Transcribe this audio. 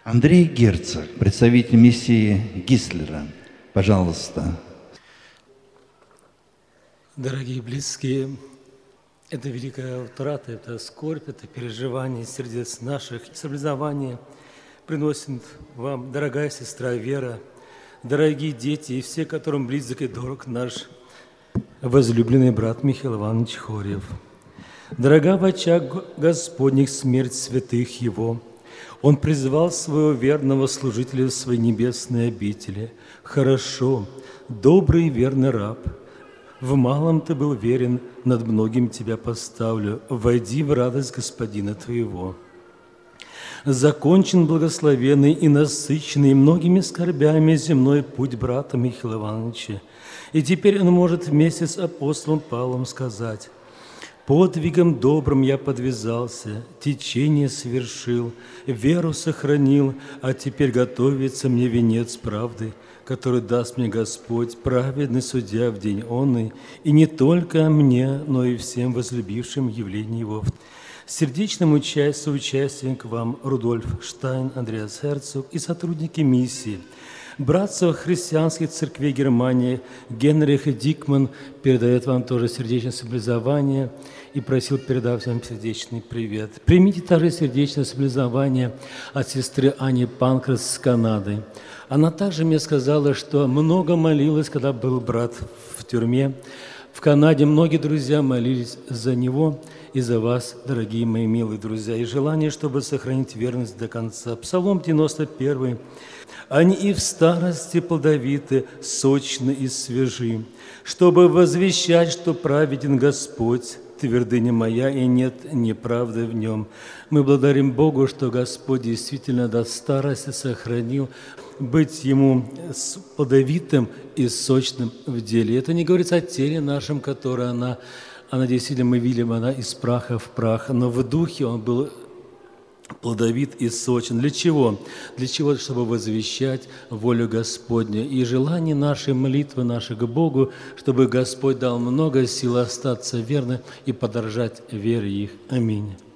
Андрей Герцог, представитель миссии Гислера. Пожалуйста. Дорогие близкие, это великая утрата, это скорбь, это переживание сердец наших, соболезнования приносит вам, дорогая сестра Вера, дорогие дети и все, которым близок и дорог наш возлюбленный брат Михаил Иванович Хорьев. Дорога в очах Господних смерть святых Его, Он призвал своего верного служителя в свои небесные обители. Хорошо, добрый и верный раб, в малом ты был верен, над многим тебя поставлю. Войди в радость Господина твоего. Закончен благословенный и насыщенный многими скорбями земной путь брата Михаила Ивановича. И теперь он может вместе с апостолом Павлом сказать: «Подвигом добрым я подвязался, течение совершил, веру сохранил, а теперь готовится мне венец правды, который даст мне Господь, праведный судья в день онный, и не только мне, но и всем возлюбившим явление Его». Сердечному соучастием к вам Рудольф Штайн, Андреас Херцог и сотрудники миссии. Братство христианских церквей Германии Генрих Дикман передает вам тоже сердечное соболезнование и просил передать вам сердечный привет. Примите также сердечное соболезнование от сестры Ани Панкрас с Канады. Она также мне сказала, что много молилась, когда был брат в тюрьме. В Канаде многие друзья молились за него и за вас, дорогие мои милые друзья, и желание, чтобы сохранить верность до конца. Псалом 91. «Они и в старости плодовиты, сочны и свежи, чтобы возвещать, что праведен Господь, твердыня моя, и нет неправды в нем». Мы благодарим Богу, что Господь действительно до старости сохранил быть Ему плодовитым и сочным в деле. Это не говорится о теле нашем, которое она действительно, мы видим, она из праха в прах, но в духе Он был плодовит и сочен. Для чего? Для чего? Чтобы возвещать волю Господню. И желание нашей молитвы, нашей к Богу, чтобы Господь дал много сил остаться верным и подражать вере их. Аминь.